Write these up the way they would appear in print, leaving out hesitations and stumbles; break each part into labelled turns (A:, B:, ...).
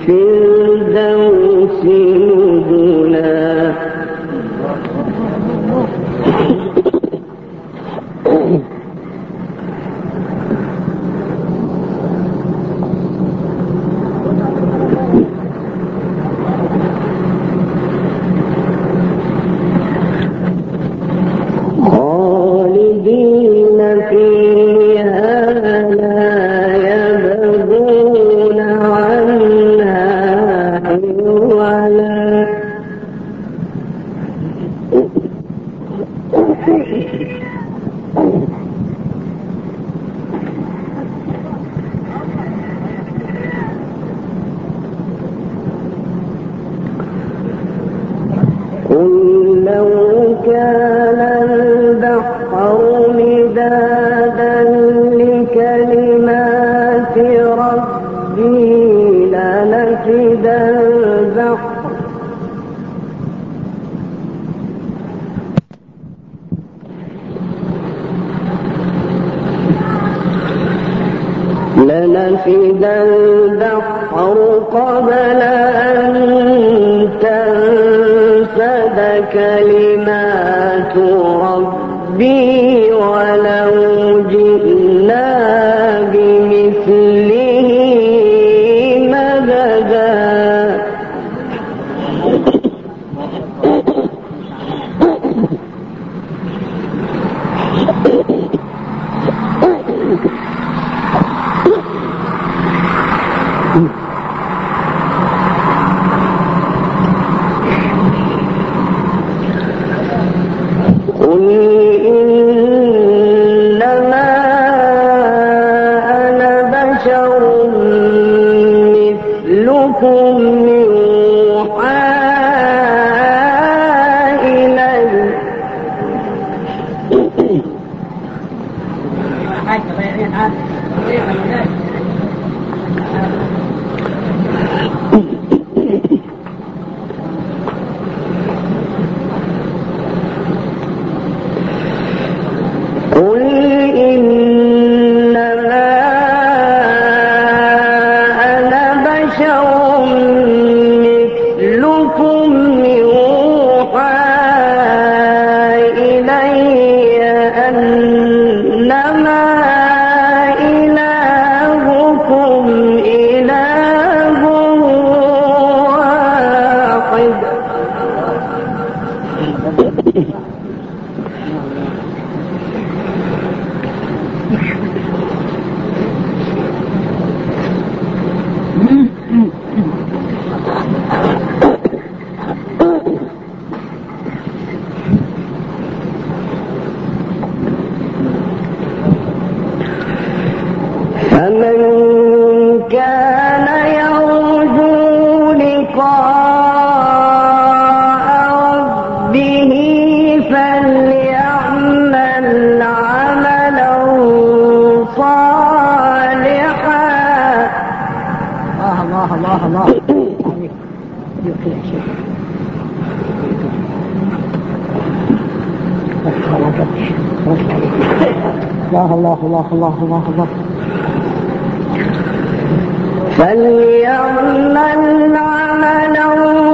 A: الفردوس نزلا. قل لو كان البحر مدادا لكلمات ربي لنفد البحر قبل أن تنفد كلمات ربي ولو جئنا بمثله مددا. قل إنما أنا بشر مثلكم يوحى إلي. قل إنما أنا بشر مثلكم يوحى إلي أنما إلهكم إله واحد. فمن كان يرجو لقاء ربه فليعمل عملا صالحا. الله الله الله الله الله الله الله الله. فليعمل عملا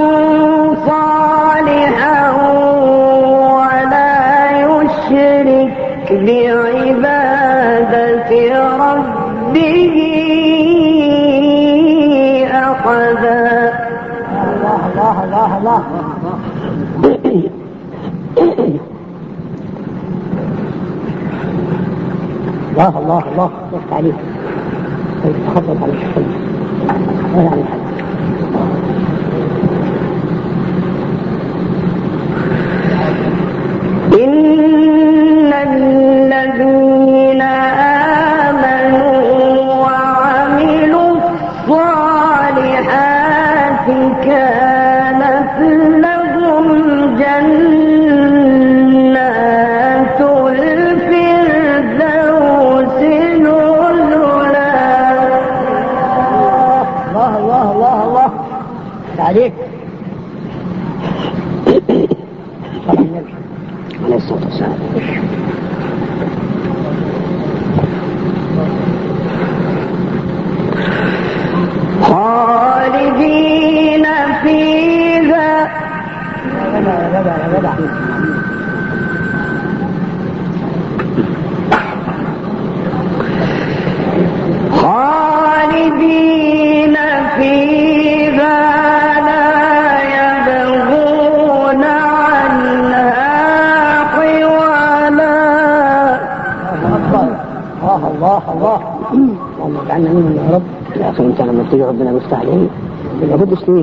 A: صالحا ولا يشرك بعبادة ربه أحدا. الله الله الله الله. الله الله الله وقت عليك. تفضل على الشيخ. إن الذين آمنوا وعملوا الصالحات كانت لهم جنات الفردوس نزلا. الله الله الله الله عليك. عليه الصلاة والسلام. خالدين تجي ربنا يفتح عليه لابد سنين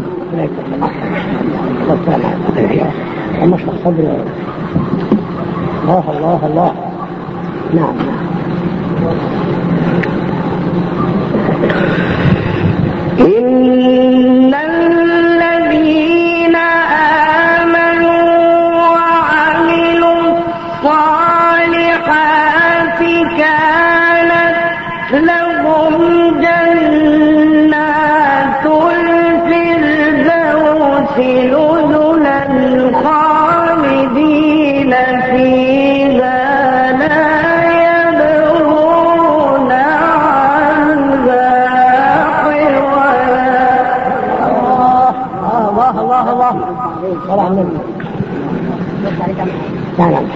A: أما اشرح صدر الله الله الله. نعم
B: إن الذين آمنوا وعملوا الصالحات كانت لهم جنات الفردوس نزلا خالدين فيها لا يبغون عنها حولا.
A: الله الله الله صلى على النبي. لا لا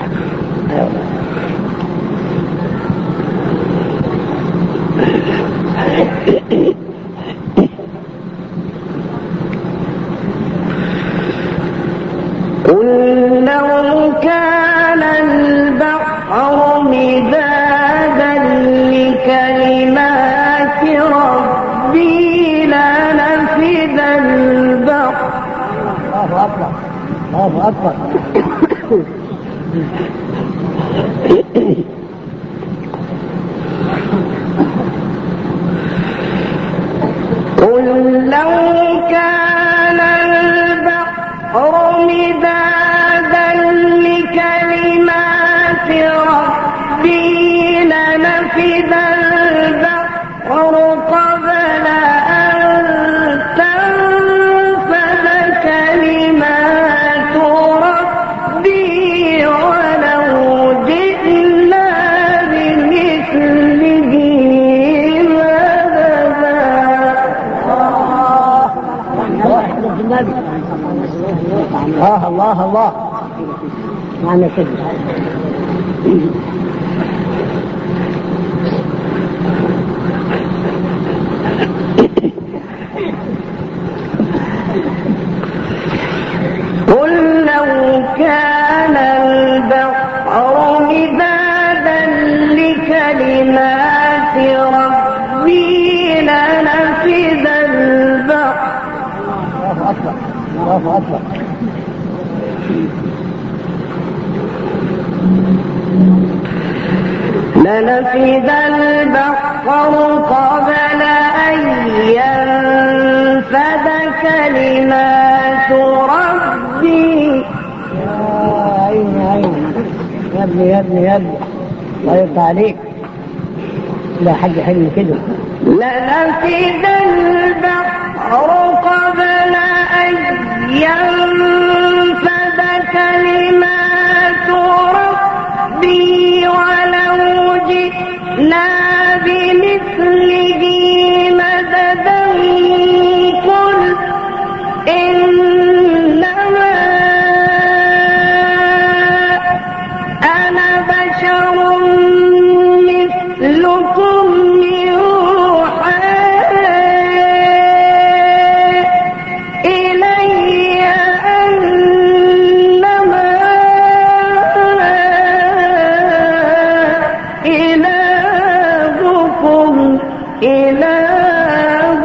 B: قل لو كان البحر مدادا لكلمات ربي لنفد البحر.
A: الله أكبر الله أكبر.
B: قل لو كان البحر مدادا لكلمات ربي لنفد البحر قبل أن تنفد كلمات ربي ولو جئنا بمثله مددا.
A: الله الله الله. معنى كده
B: قل لو كان البحر مدادا لكلمات ربي لنفد البحر.
A: الله أكبر الله أكبر.
B: لنفد البحر قبل أن ينفد كلمات ربي.
A: يا عيني عيني يا ابني يا ابني يا ابني الله يرضى عليك. لا حد حلم كده.
B: لنفد البحر قبل أن ينفد كلمات ربي ولو جئنا بمثله مددا. قل إنما أنا بشر مثلكم يوحى إلي أنما إلهكم إله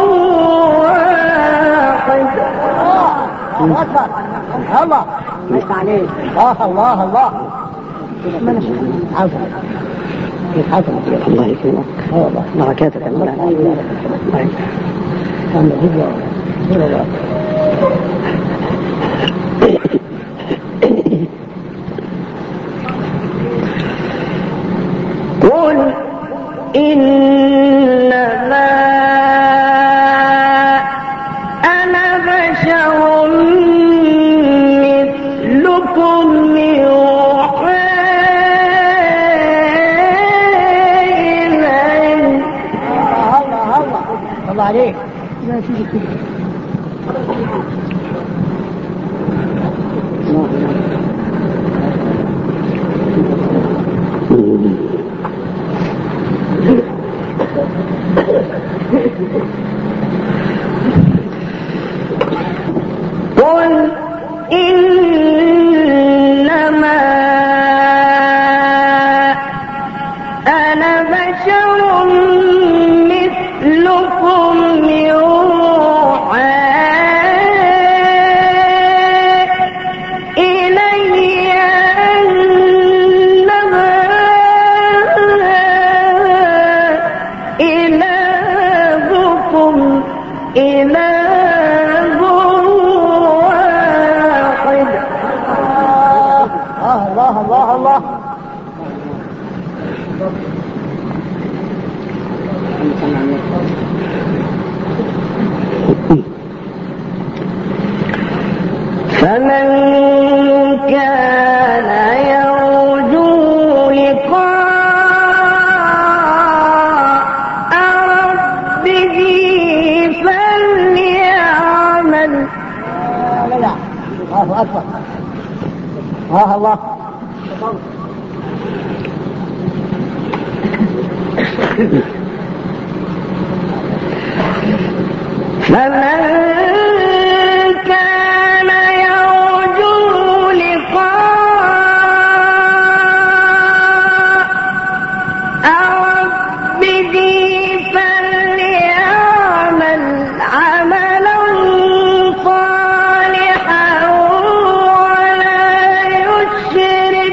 B: واحد.
A: الله أكبر الله مش عليك. الله الله الله. عفوا كيف حصل؟ الله يكرمك. والله بركاتك الله. كان الله.
B: قل إنما أنا بشر مثلكم يوحى إلي.
A: الله الله الله عليك. لا تيجي كده.
B: قل إنما أنا بشر مثلكم إله واحد.
A: الله الله الله.
B: فمن كان يرجو لقاء ربه فليعمل.
A: لا الله أكبر. الله
B: فمن كان يرجو لقاء ربه فليعمل عملا صالحا ولا يشرك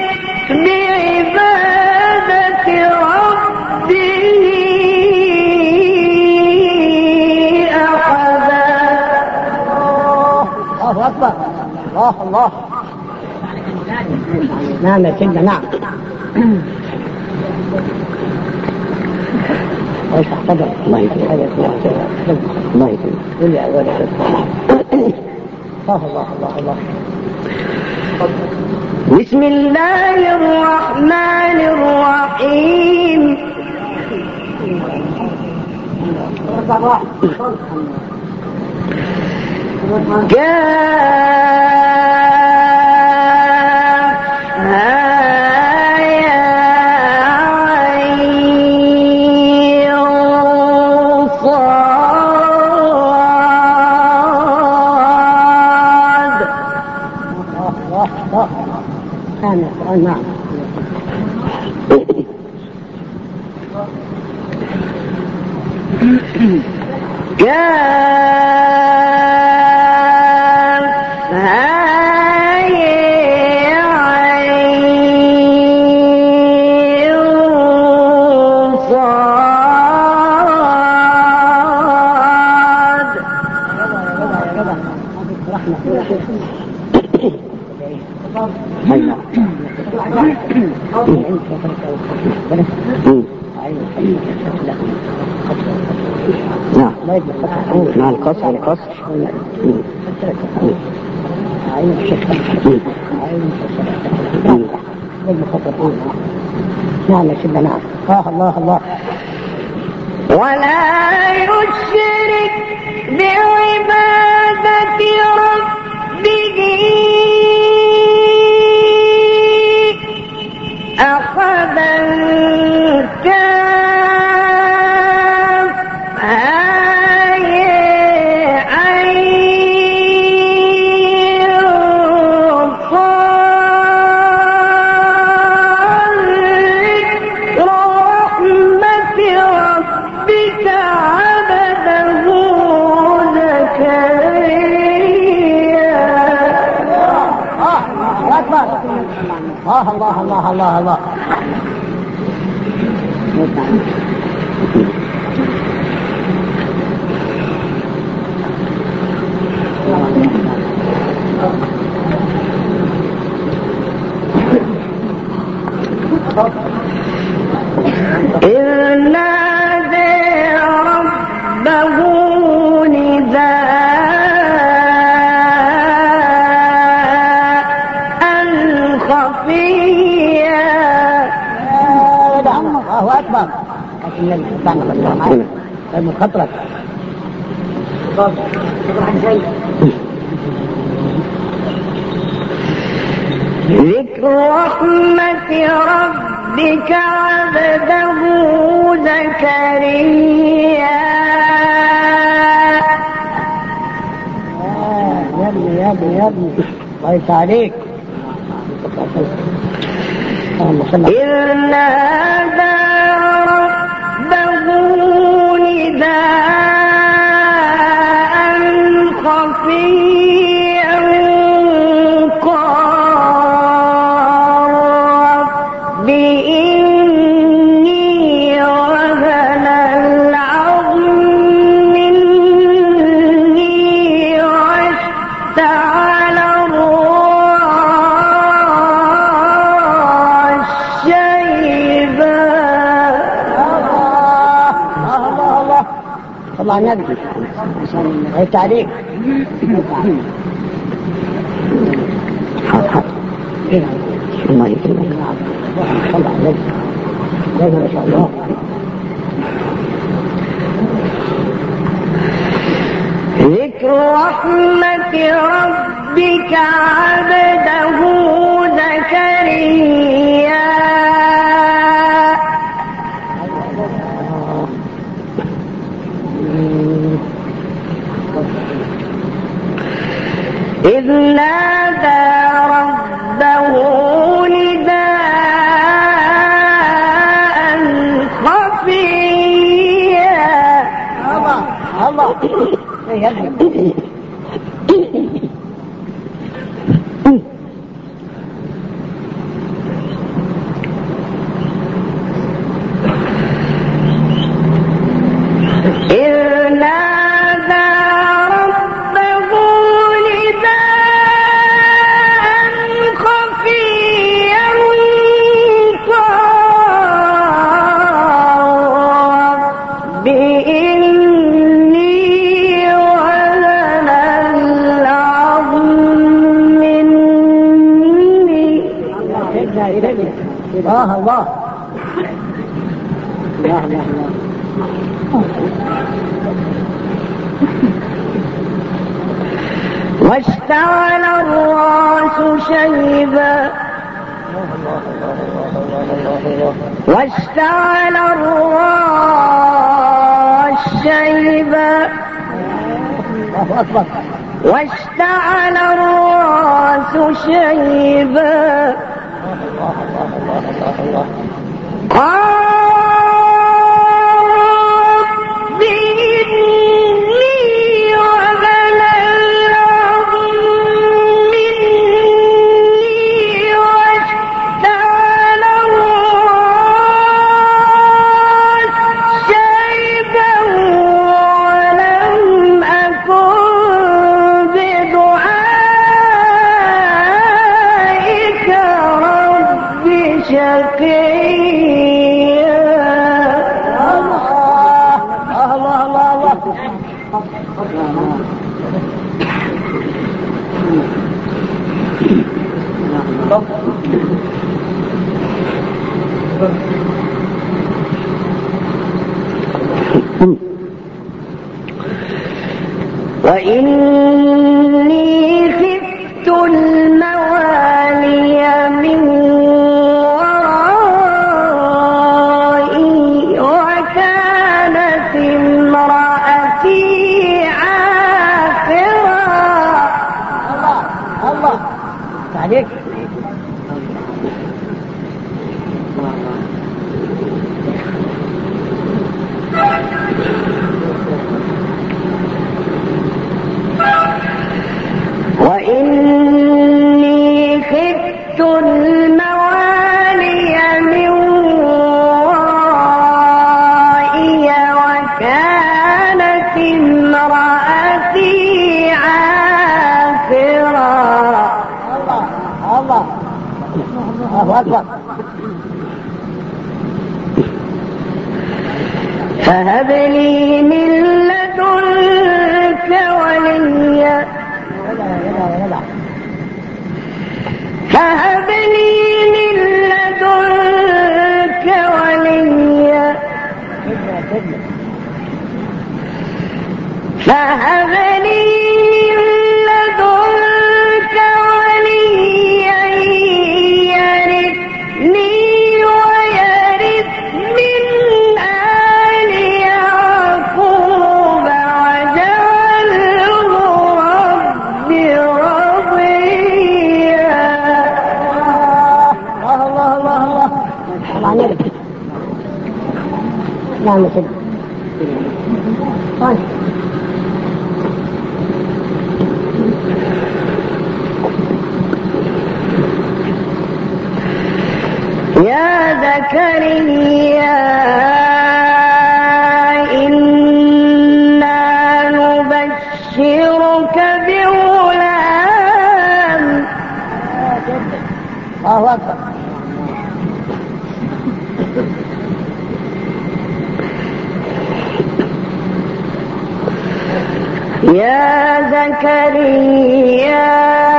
B: بعبادة ربه أحدا.
A: الله أكبر. الله. نعم يا سيدنا نعم. ايش احتضر الله يكرمك الله يكرمك قل يا اول الله.
B: بسم الله الرحمن الرحيم.
A: نعم.
C: مع القصر
A: نعم يا سيدنا نعم. الله
B: ولا يشرك بعبادة ربه أحدا.
A: الله.
B: إذ نادى ربه نداء خفيا.
A: الله أكبر. المخطرة
B: ذكر رحمة ربك عبده زكريا.
A: يا ابني الله يفتح عليك.
B: إذ نادى ربه نداء خفيا قال رب إني وهن العظم مني
A: صلى على النبي. التعليق
C: الله يكرمك.
A: صلى على النبي. ما شاء الله.
B: ذكر رحمة ربك عبده زكريا إذ نادى ربه نداء خفيا.
A: الله الله
B: واشتعل الراس شيبا واشتعل الراس شيبا واشتعل الراس شيبا رب إني وهن العظم مني واشتعل الراس شيبا ولم أكن بدعائك رب شقيا. وإني خفت الموالي من ورائي وكانت امرأتي عاقرا.
A: الله تعليق
B: وإني خفت الموالي من ورائي وكانت امرأتي عاقرا.
A: الله أكبر.
B: فهب لي من لدنك وليا فهب لي من لدنك وليا فهب لي من لدنك وليا يرثني ويرث من آل يعقوب واجعله رب رضيا.
A: الله نعم سيدي.
B: يا زكريا إنا نبشرك بغلام.
A: الله أكبر.
B: يا زكريا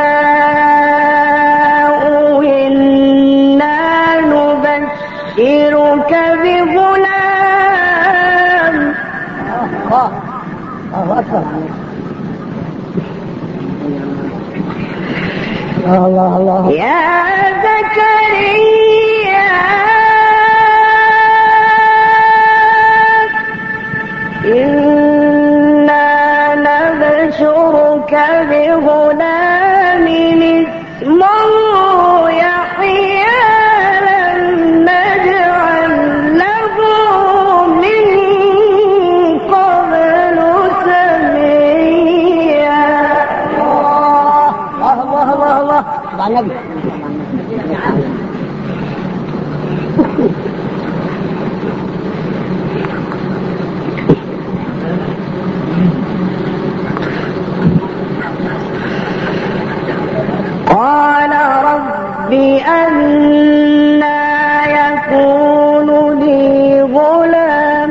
B: إنا نبشرك بغلام.
A: الله أكبر. الله الله.
B: يا زكريا إنا نبشرك بغلام اسمه يحيى لم نجعل له من قبل سميا.
A: الله الله الله الله. مع النبي.
B: قال رب أنى يكون لي غلام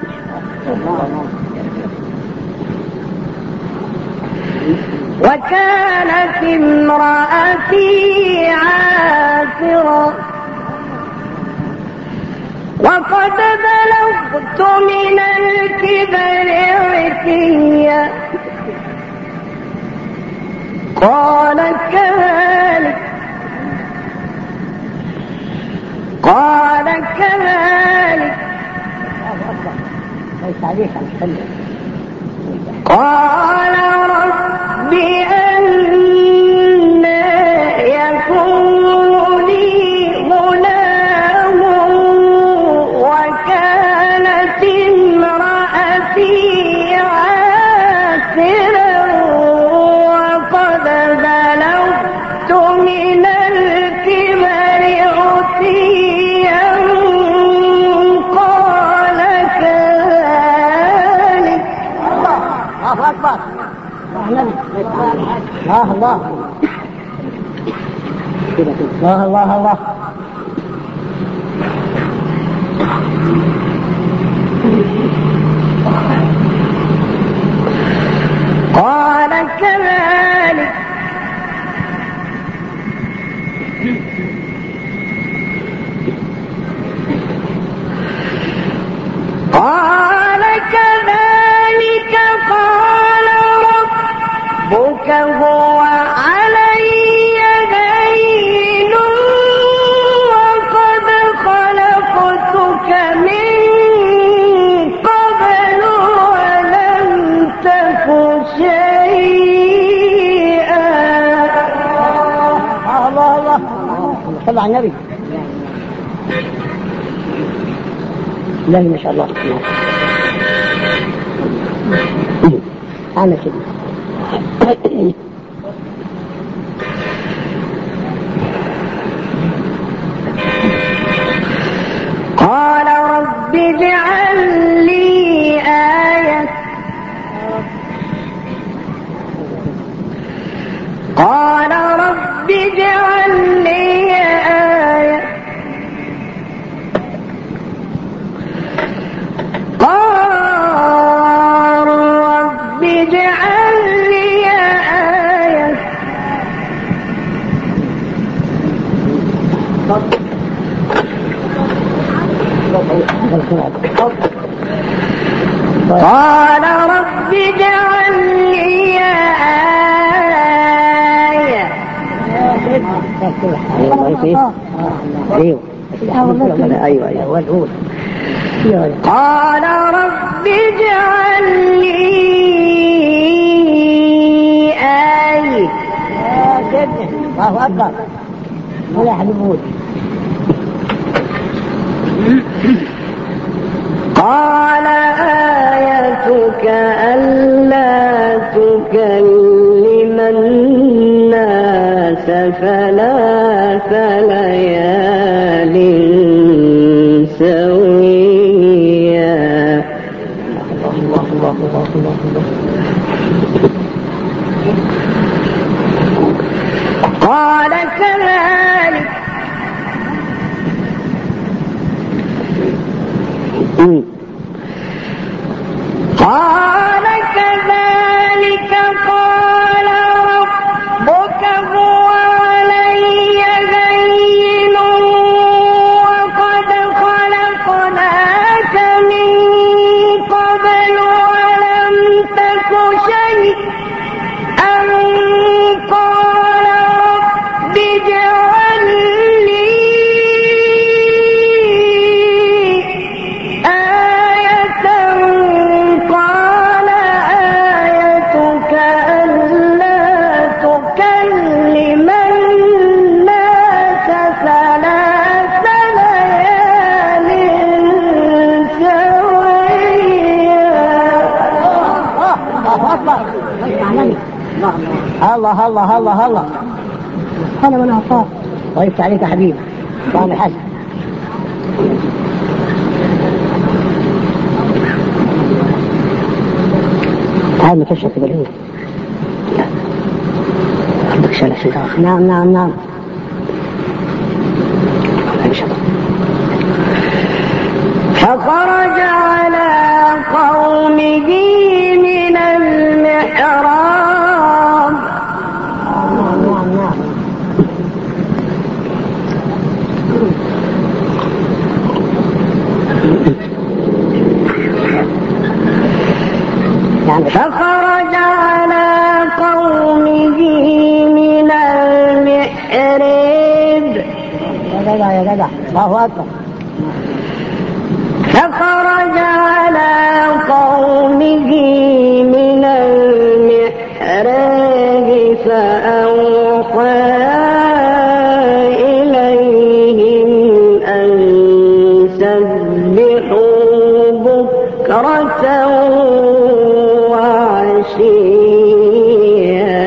B: وكانت امرأتي عاقرا وقد بلغت من الكبر عتيا. قال كذلك قال رب أنى يكون لي غلام وكانت امرأتي عاقرا وقد بلغت من الكبر عتيا. قال كذلك.
A: الله أكبر. الله الله الله الله الله.
B: قال كذلك قال ربك هو علي هين وقد خلقتك من قبل ولم تك شيئا.
A: الله الله. صلى على النبي. لا ما شاء الله. أنا كده.
B: قال رب اجعل لي آية. قال رب اجعل لي آية. قال رب اجعل لي آية. قال رب اجعل لي آية. قال رب اجعل لي آية.
A: الله أكبر. ولا حبيبون.
B: قال آيتك ألا تكلم الناس ثلاث ليال سويا.
A: الله الله الله الله الله.
B: قال كذلك قال كذلك
A: الله الله الله الله. أنا من أعطاك. ضيفت عليك حبيبي طعم الحسن. تعال مكشف بالعود. عندك شلة شيء. نعم نعم نعم.
B: فخرج على قومه من المحراب. فخرج على قومه من المحراب.
A: يا جدع الله أكبر.
B: فخرج على قومه من المحراب فأوحى إليهم أن سبحوا بكرة وعشيا.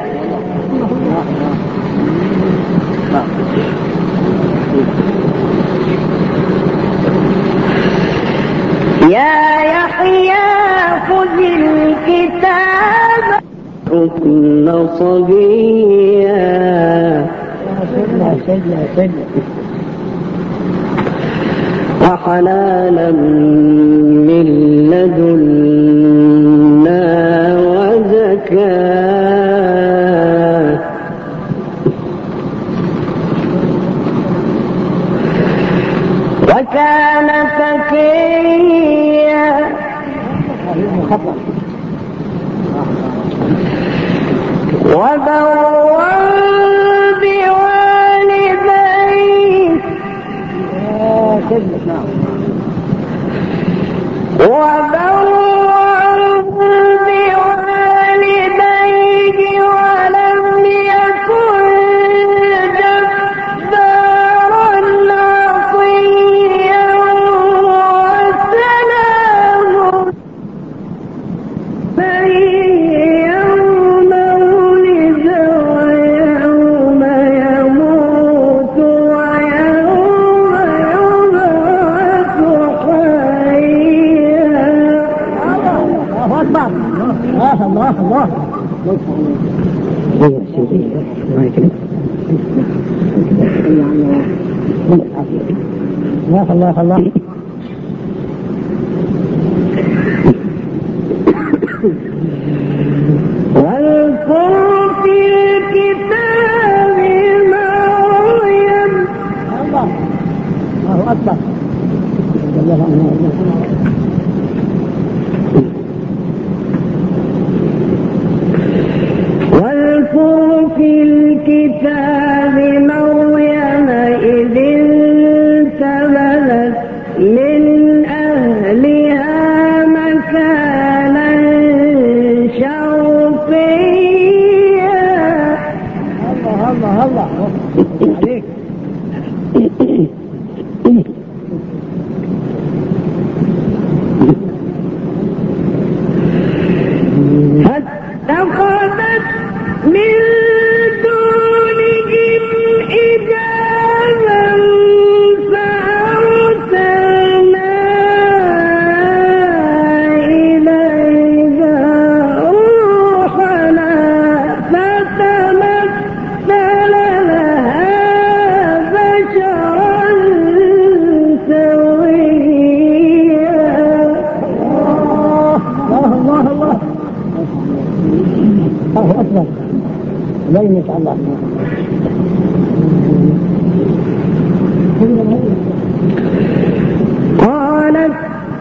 B: يا يحيى خذ الكتاب حكم صبيا وحلالا من لدنا وزكاة وكان تقيا وبرا بوالديه ولم يكن جبارا عصيا وسلام يوم ولد ويوم يموت ويوم يبعث حيا.
A: الله أكبر. الله الله الله الله الله.
B: واذكر في الكتاب مريم.
A: الله أكبر.
B: واذكر في الكتاب مريم إذ انتبذت من أهلها مكانا شرقيا.
A: الله الله عليك.
B: فاتخذت من دونهم حجابا فأرسلنا إليها روحنا فتمثل لها بشرا سويا.
A: الله الله أكبر. لا إن شاء الله.
B: قالت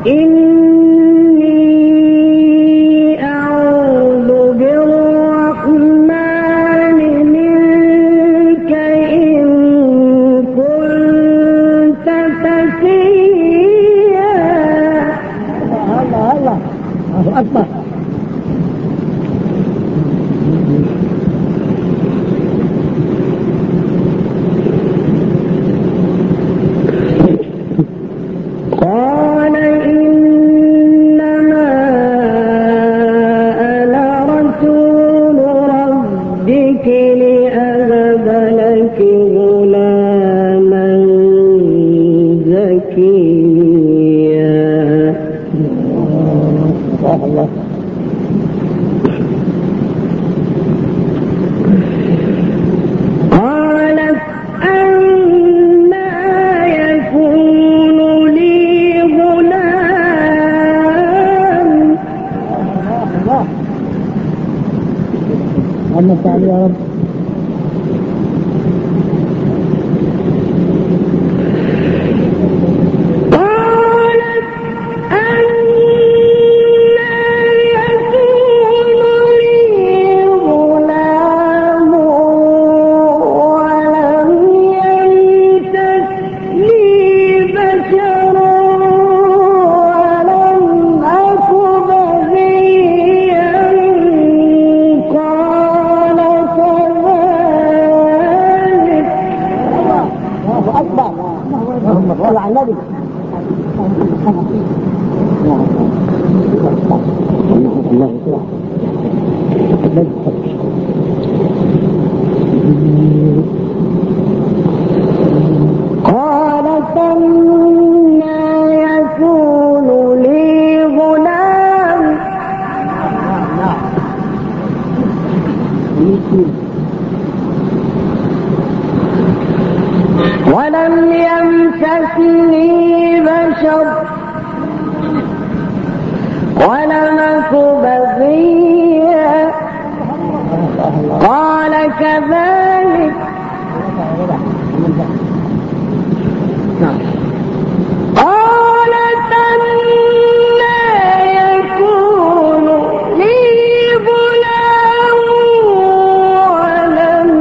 B: إني أعوذ بالرحمن منك إن كنت تقيا.
A: الله أكبر.
B: قال إني لأهب لك غلاما زكيا.
A: الله.
B: قالت أنى يكون لي غلام.
A: اللهم صل يا رب.
B: قالت أنى يكون لي غلام ولم يمسسني بشر ولم أك بغيا. قال كذلك قالت أنى يكون لي غلام ولم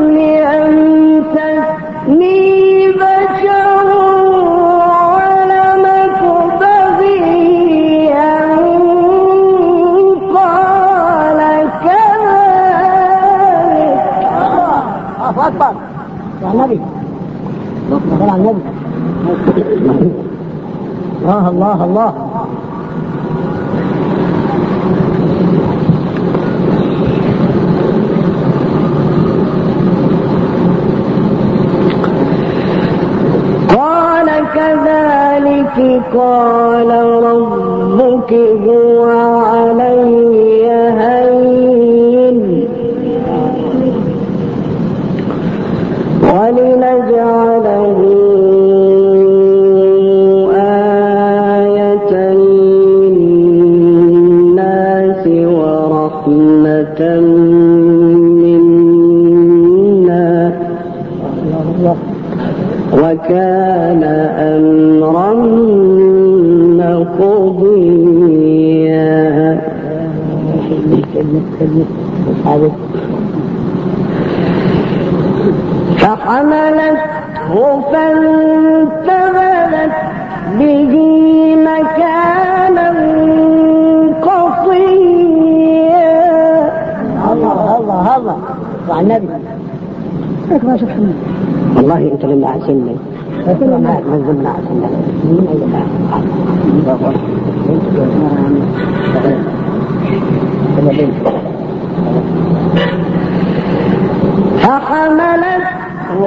B: يمسسني بشر ولم أك بغيا. قال كذلك.
A: أكبر يا النبي. صل على النبي. الله الله.
B: قال كذلك قال ربك هو علي هين ولنجعله آية للناس ورحمة منا وكان أمرا مقضيا. فحملته فانتبذت به مكانا قصيا.
A: الله الله الله. وعن النبي. لك ما شفت
C: والله انت لما احسنني
A: كلنا معك
C: من ضمن احسننا
B: فحملته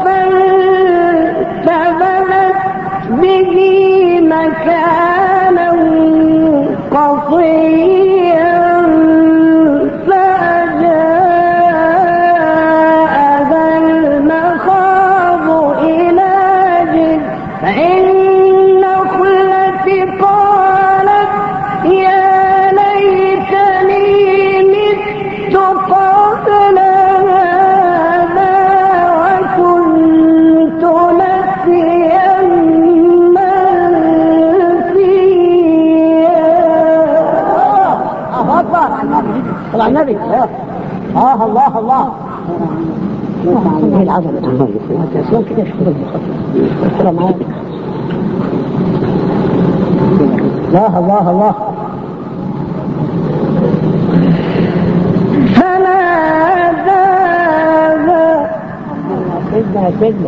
B: فانتبذت به مكانا قصيا. فأجاءها المخاض إلى جذع النخلة قالت يا ليتني مت قبل هذا وكنت نسيا منسيا.
A: صل على النبي. الله الله. هي العظمة. أسلام كده شكرا معاك. الله الله.
B: فناداها
A: سيدنا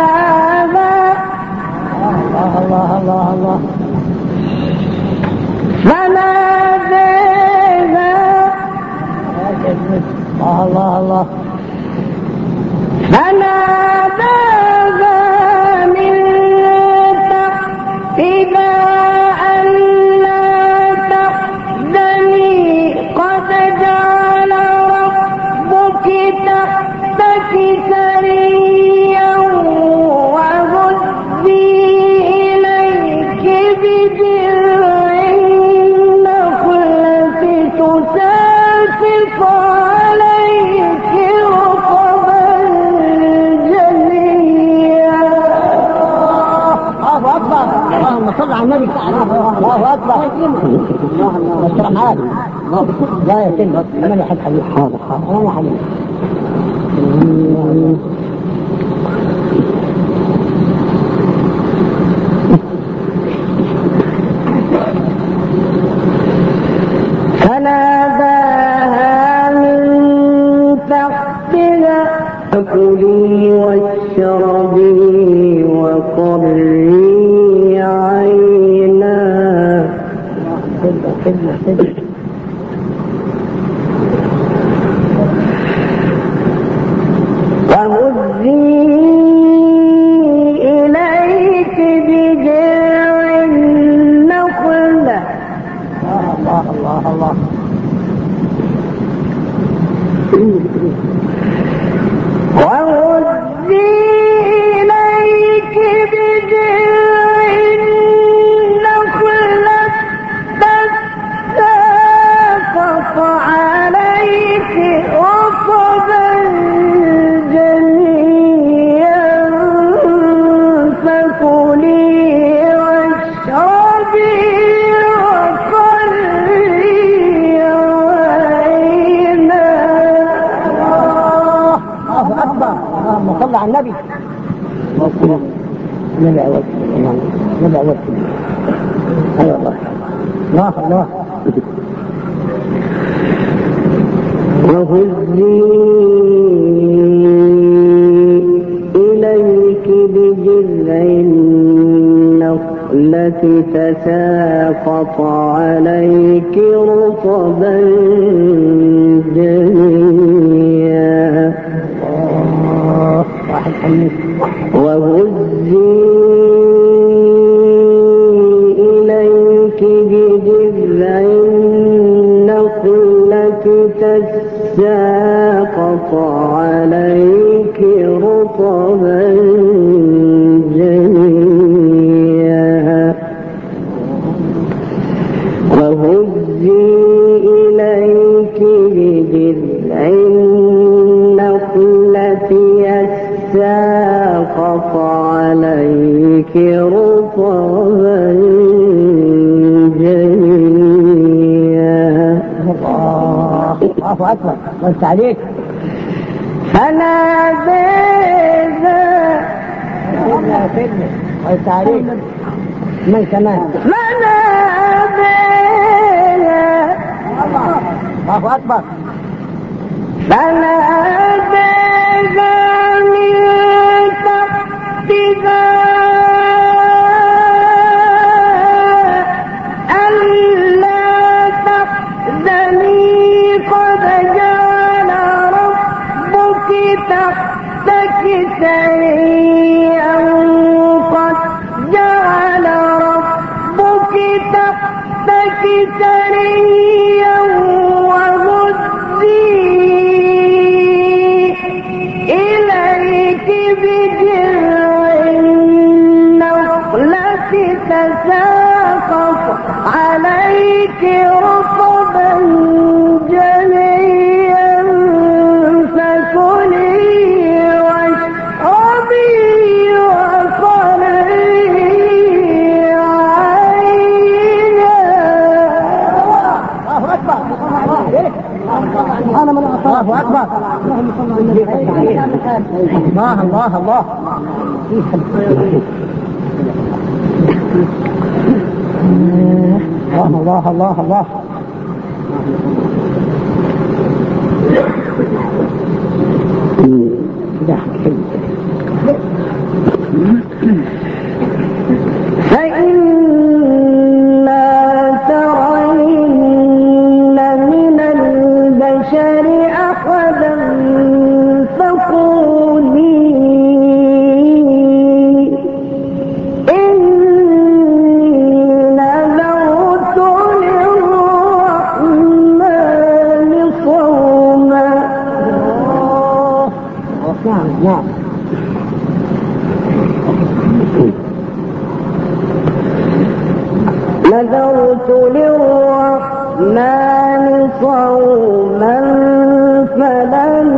B: فناداها
A: الله الله الله الله.
B: فناداها
A: الله الله
B: فناداها من تحتها ألا تحزني قد جعل ربك تحتك سريا وهزي إليك بجذع النخلة تساقط عليك رطبا جنيا.
A: الله أكبر اللهم صل على النبي. الله أكبر بشر معاك لا يتم أنا يحب حبيبي. حاضر أنا حبيبي.
B: فناداها من تحتها فكلي واشربي وقري عينا وهزي إليك بجذع النخلة
A: الله الله الله
B: وهزي إليك بجذع النخلة تساقط عليك رطبا جنيا فكلي واشربي وقري عينا.
A: الله أكبر اللهم صل على النبي. نبي أول نبي أول أيوة الله الله الله
B: وهزي إليك بجذع النخلة تساقط عليك رطبا جنيا
A: واحد حنيف.
B: وهزي إليك بجذع النخلة تساقط عليك رطبا جنيا وهزي إليك بجذع النخلة يساقط عليك رطبا جنيا.
A: الله أكبر وانت عليك.
B: فناداها
A: سيدنا وانت عليك من كمان.
B: فناداها
A: الله أكبر
B: فناداها من تحتها ألا تحزني قد جعل ربك تحتك سريا قد جعل ربك تحتك سريا وهزي إليك بجذع النخلة تساقط عليك رطبا جنيا فكلي واشربي وقري عينا.
A: الله أكبر أنا من الله أكبر الله الله الله الله الله الله
B: فإما ترى نذرت للرحمن صوما فلن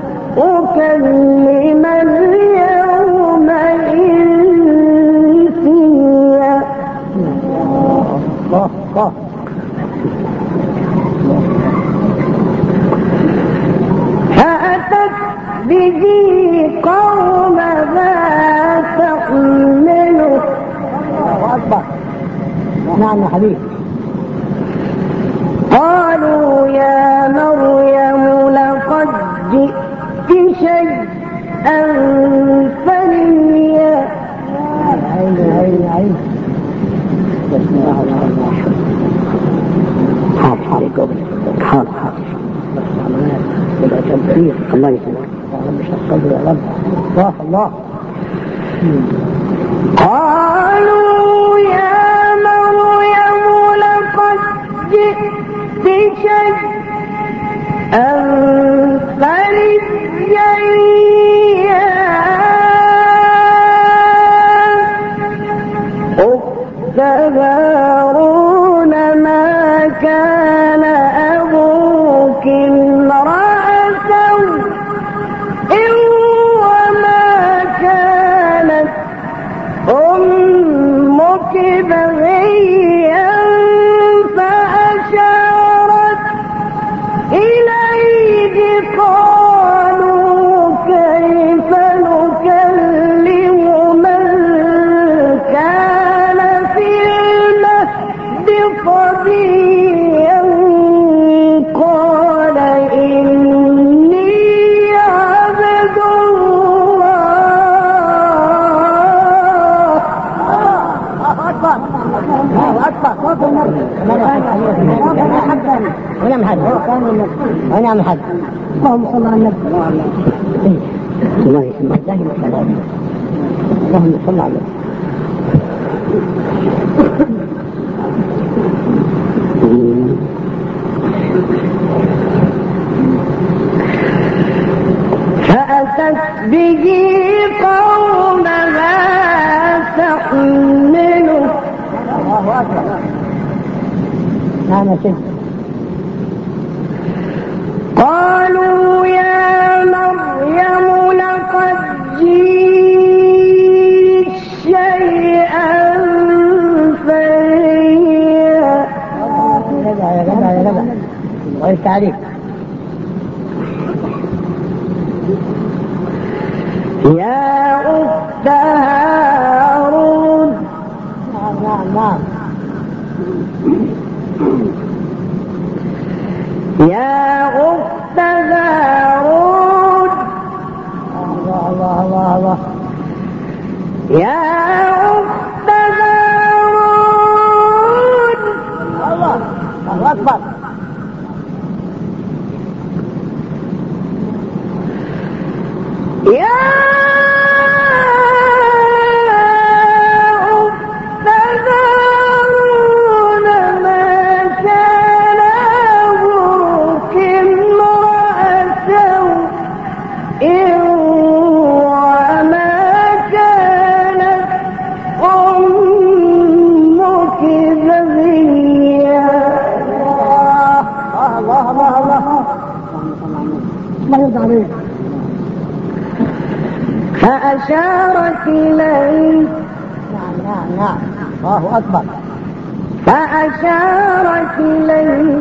B: أكلم اليوم إنسيا. فأتت به قومها تحمله.
A: نعم يا حبيبي.
B: قالوا يا مريم لقد جئت شيئا فريا.
A: عين حاضر يبقى تنفيذ. الله يسلمك يا رب، شكرا يا رب. الله.
B: قالوا يا مريم لقد جئت شيئا فريا. أخت هارون ما كان أبوك امرأ سوء وما كانت أمك بغيا. فأشارت إليه قالوا كيف نكلم من كان في المهد صبيا. قال إني عبد
A: الله أكبر. ونعم حد. اللهم صل على النبي. اللهم صل على النبي.
B: فأتت به قومها تحمله.
A: الله أكبر. نعم يا سيدي.
B: قالوا يا مريم لقد جئت شيئا فريا.
A: يا جدع غير تعريف.
B: يا أخت هارون.
A: نعم.
B: يا أخت هارون.
A: الله.
B: يا أخت هارون.
A: الله أكبر.
B: يا أخت هارون ما كان أبوك امرأ سوء وما كانت أمك بغيا.
A: الله يرضى عليك.
B: فأشارت إليه.
A: نعم. الله أكبر.
B: فأشارت إليه.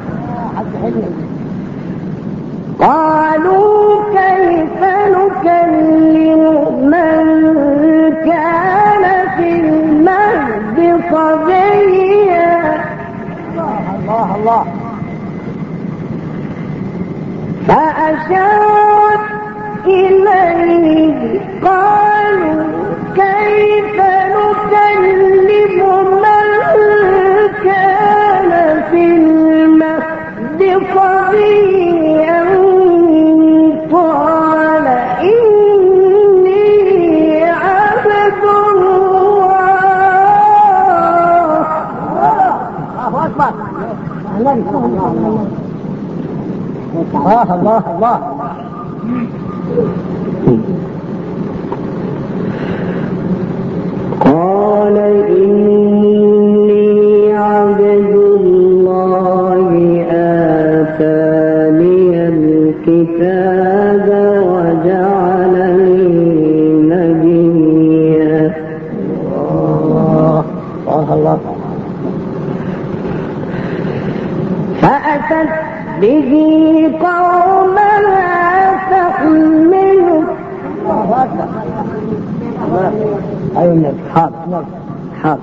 B: قالوا كيف نكلم من كان في المهد صبيا.
A: الله.
B: فأشارت إليه قالوا كيف نكلم من كان في المهد صبيا. قال إني عبد الله.
A: أكبر. الله.
B: قال إني عبد فأتت به قومها تحمله.
A: أيوة النبي. حاضر حاضر.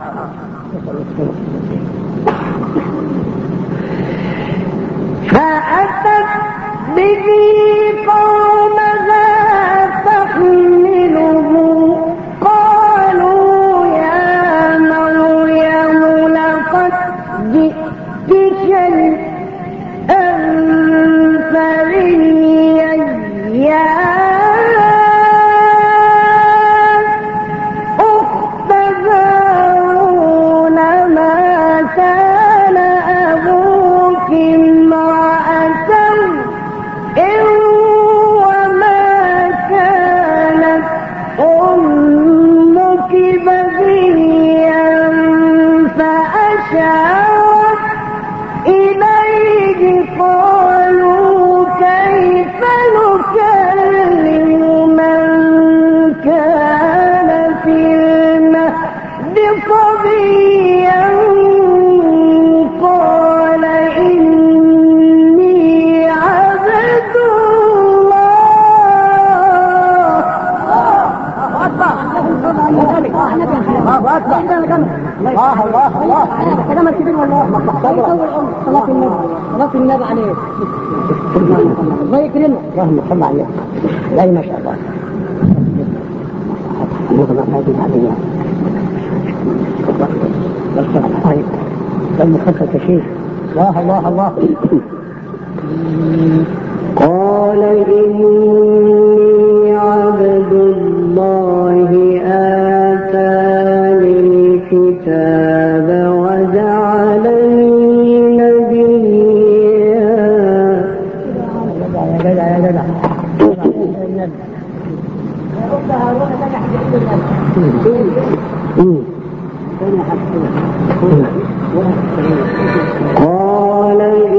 B: فأتت به قومها تحمله قالوا يا مريم لقد جئت شيئا فريا يا أخت هارون ما كان أبوك امرأة وما كانت أمك بغيا فأشارت إليه قالوا كيف نكلم من كان في المهد صبيا قال إني عبد
A: الله كلام كبير والله. صلاة النبي عليه الله يكرمه. اللهم صل عليه. لا ما شاء الله. طيب لما خفت شيء. الله
B: قال إني عبد الله آتاني الكتاب وجعلني نبيا.
A: يا جدع
B: قال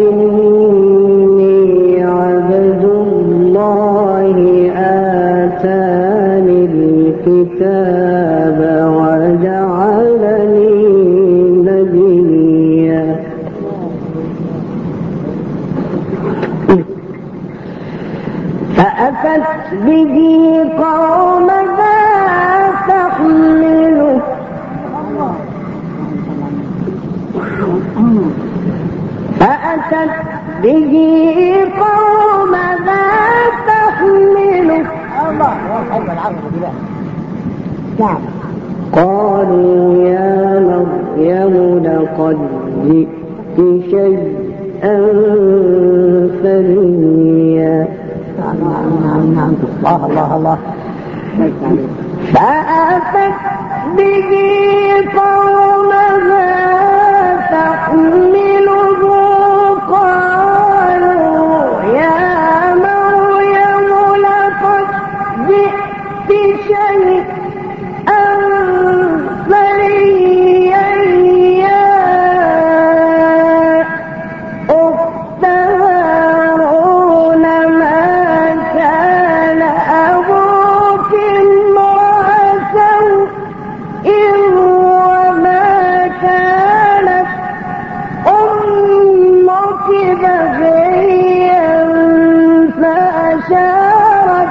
B: إني عبد الله آتاني الكتاب وجعلني نبيا. فأتت به قومها تحمله فأتت به قومها تحمله
A: نعم.
B: قالوا يا مريم لقد جئت شيئا فريا.
A: نعم. الله
B: فأتت به قومها تحمله قالوا يا مريم لقد جئت شيئا فريا يا أخت هارون ما كان أبوك امرأة وما كانت أمك بغيا فأشارت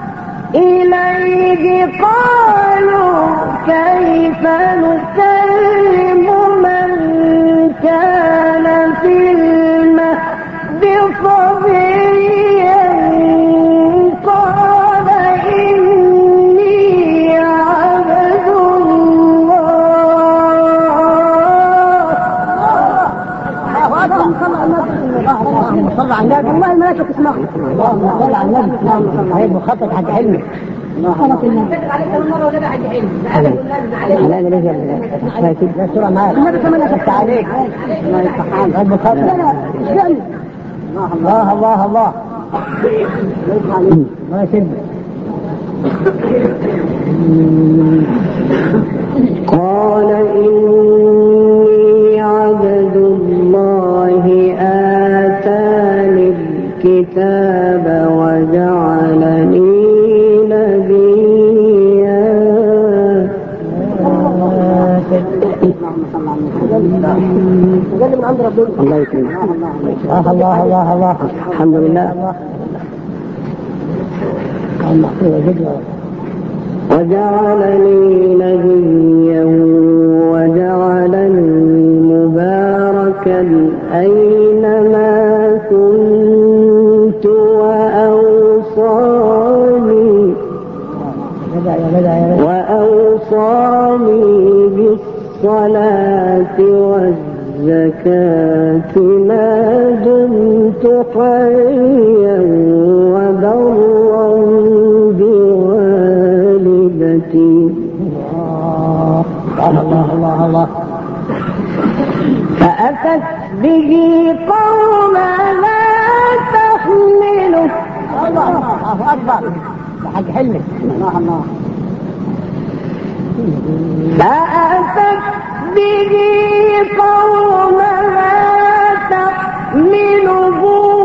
B: إليه قالوا كيف نكلم من كان في المهد صبيا قال إني عبد
A: اللهم صل على النبي. والله الملائكة تسمعه. اللهم صل على النبي. هاي مخطط حق علمك. صلاة النبي. لا السورة معاك. النبي كمان أشفت عليك. الله يفتح عليك. المخطط. الله الله ما يسلمك.
B: قال إني عبد الله آتاني الكتاب وجعلني نبيا.
A: اللهم صل على النبي. من عند ربنا.
C: الله يكرمك.
A: الله الله الله الله.
C: الحمد لله. وجعلني نبيا وجعلني مباركا أينما كنت وأوصاني بالصلاة والزكاة ما دمت حيا وبرا بوالدتي.
A: الله الله الله.
B: فأتت به قوما لا تحمله.
A: الله أكبر. حق حلمك. الله الله.
B: فأتت به قوما لا تحمله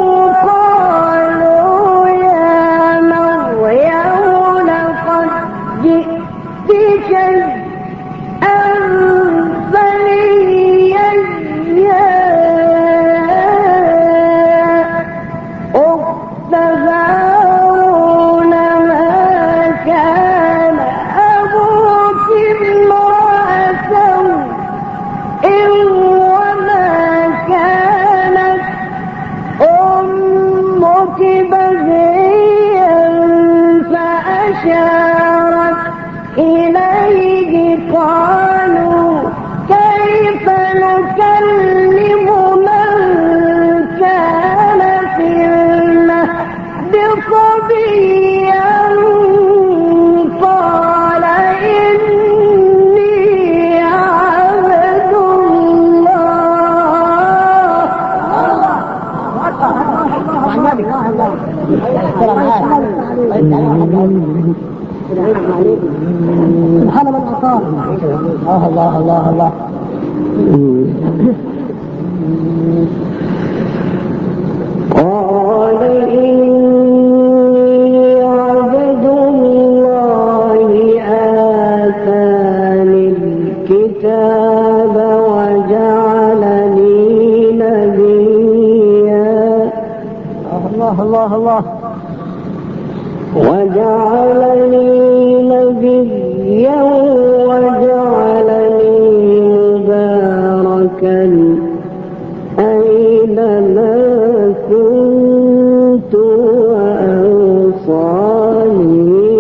B: قالوا يا مريم لقد جئت شيئا فريا يا أخت هارون ما كان أبوك امرأ سوء وما كانت أمك بغيا فأشارت إليه قالوا كيف نكلم من كان في المهد صبيا قال إني عبد
A: سبحان من أعطاه. الله الله الله.
B: قال إني عبد الله آتاني الكتاب وجعلني نبيا
A: الله الله الله.
B: وجعلني نبيا وجعلني مباركا أينما كنت وأوصاني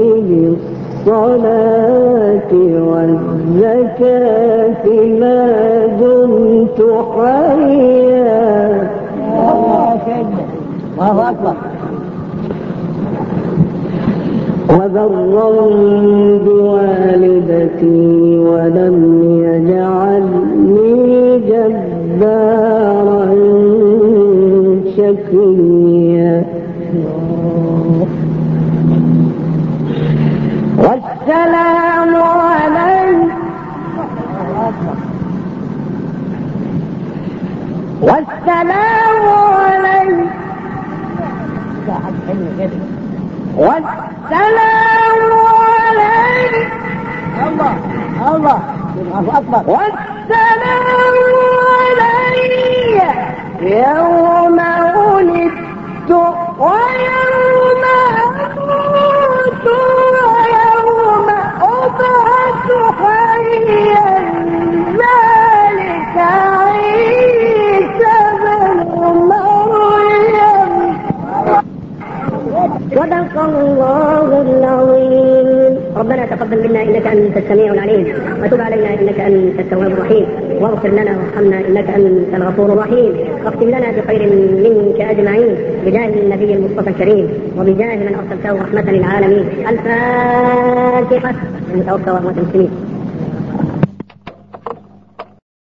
B: بالصلاة والزكاة ما دمت حيا.
A: الله أكبر.
B: وبرا بوالدتي ولم يجعلني جبارا شقيا. والسلام علي والسلام علي والسلام علي.
A: الله الله. الله أكبر.
B: والسلام علي يوم ولدت ويوم أموت ويوم أبعث حيا ذلك عيسى بن مريم. صدق الله العظيم. ربنا تقبل منا انك انت السميع العليم وتب علينا انك انت التواب الرحيم واغفر لنا وارحمنا انك انت الغفور الرحيم واختم لنا بخير منك اجمعين بجاه النبي المصطفى الكريم وبجاه من ارسلته رحمه للعالمين. الفاتحه. المتوفى واموات المسلمين.